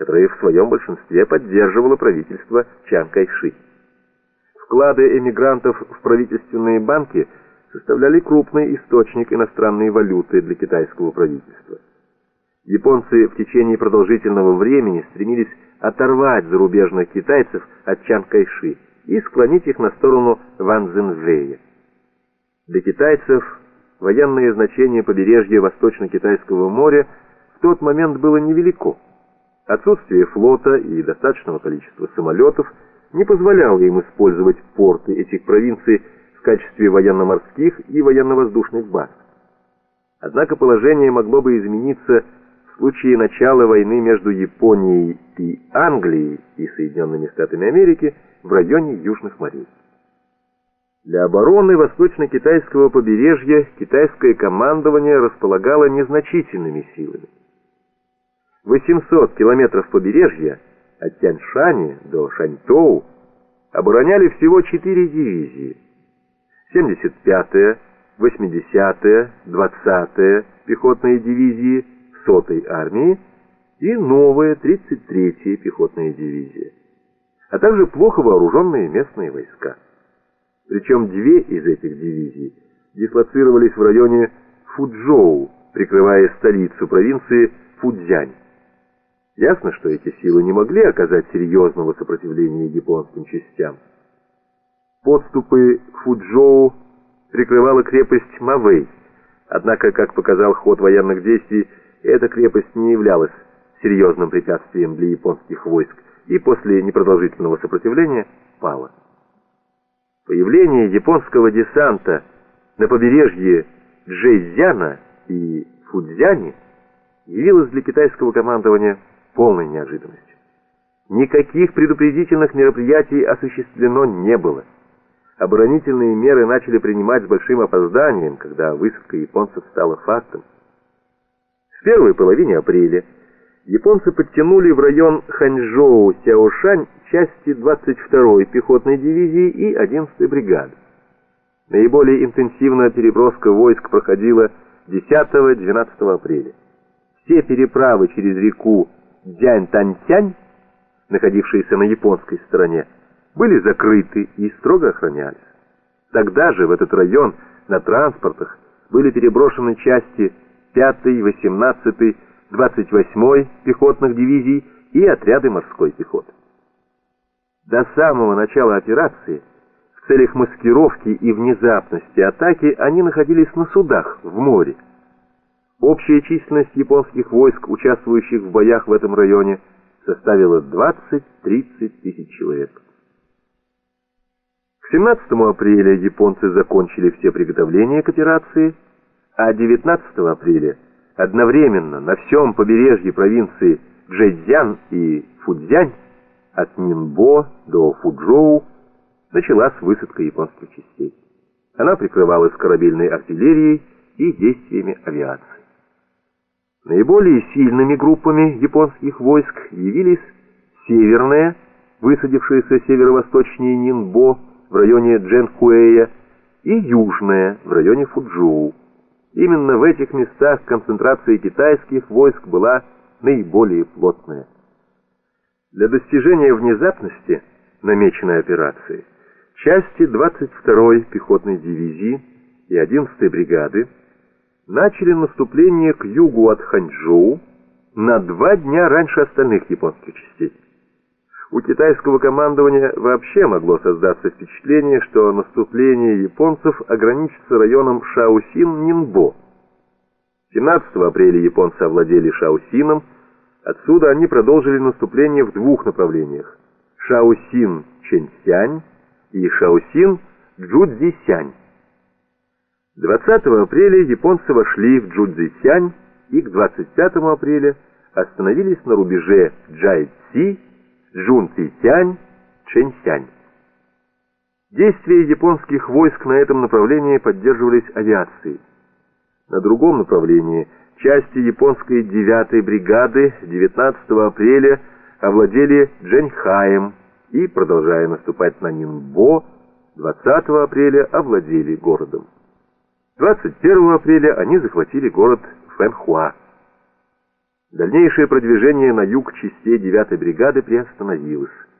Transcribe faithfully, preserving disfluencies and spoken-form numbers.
которое в своем большинстве поддерживало правительство Чан Кайши. Вклады эмигрантов в правительственные банки составляли крупный источник иностранной валюты для китайского правительства. Японцы в течение продолжительного времени стремились оторвать зарубежных китайцев от Чан Кайши и склонить их на сторону Ван Цзиньвэя. Для китайцев военное значение побережья Восточно-Китайского моря в тот момент было невелико. Отсутствие флота и достаточного количества самолетов не позволяло им использовать порты этих провинций в качестве военно-морских и военно-воздушных баз. Однако положение могло бы измениться в случае начала войны между Японией и Англией и Соединенными Штатами Америки в районе Южных морей. Для обороны восточно-китайского побережья китайское командование располагало незначительными силами. восемьсот километров побережья от Тяньшани до Шаньтоу обороняли всего четыре дивизии: семьдесят пятая, восьмидесятая, двадцатая пехотные дивизии сотой армии и новая тридцать третья пехотная дивизия, а также плохо вооруженные местные войска. Причем две из этих дивизий дислоцировались в районе Фучжоу, прикрывая столицу провинции Фуцзянь. Ясно, что эти силы не могли оказать серьезного сопротивления японским частям. Подступы к Фучжоу прикрывала крепость Мавэй, однако, как показал ход военных действий, эта крепость не являлась серьезным препятствием для японских войск и после непродолжительного сопротивления пала. Появление японского десанта на побережье Чжэцзяна и Фуцзяни явилось для китайского командования полной неожиданностью. Никаких предупредительных мероприятий осуществлено не было. Оборонительные меры начали принимать с большим опозданием, когда высадка японцев стала фактом. В первой половине апреля японцы подтянули в район Ханчжоу-Сяошань части двадцать второй пехотной дивизии и одиннадцатой бригады. Наиболее интенсивная переброска войск проходила десятого-двенадцатого апреля. Все переправы через реку Дзянь-Танцянь, находившиеся на японской стороне, были закрыты и строго охранялись. Тогда же в этот район на транспортах были переброшены части пятой, восемнадцатой, двадцать восьмой пехотных дивизий и отряды морской пехоты. До самого начала операции в целях маскировки и внезапности атаки они находились на судах в море. Общая численность японских войск, участвующих в боях в этом районе, составила двадцать-тридцать тысяч человек. К семнадцатому апреля японцы закончили все приготовления к операции, а девятнадцатого апреля одновременно на всем побережье провинции Чжэцзян и Фуцзянь от Нинбо до Фучжоу началась высадка японских частей. Она прикрывалась корабельной артиллерией и действиями авиации. Наиболее сильными группами японских войск явились северная, высадившаяся северо-восточнее Нинбо в районе Джэнхуэя, и южная в районе Фучжоу. Именно в этих местах концентрация китайских войск была наиболее плотная. Для достижения внезапности намеченной операции части двадцать второй пехотной дивизии и одиннадцатой бригады начали наступление к югу от Ханчжоу на два дня раньше остальных японских частей. У китайского командования вообще могло создаться впечатление, что наступление японцев ограничится районом Шаосин-Нинбо. семнадцатого апреля японцы овладели Шаосином, отсюда они продолжили наступление в двух направлениях: Шаосин-Чэньсянь и Шаосин-Джуцзисянь. двадцатого апреля японцы вошли в Джуцзисянь и к двадцать пятому апреля остановились на рубеже Джайцзи, Джунцзисянь, Чэньсянь. Действия японских войск на этом направлении поддерживались авиацией. На другом направлении части японской девятой бригады девятнадцатого апреля овладели Джэньхаем и, продолжая наступать на Нинбо, двадцатого апреля овладели городом. двадцать первого апреля они захватили город Фэнхуа. Дальнейшее продвижение на юг частей девятой бригады приостановилось.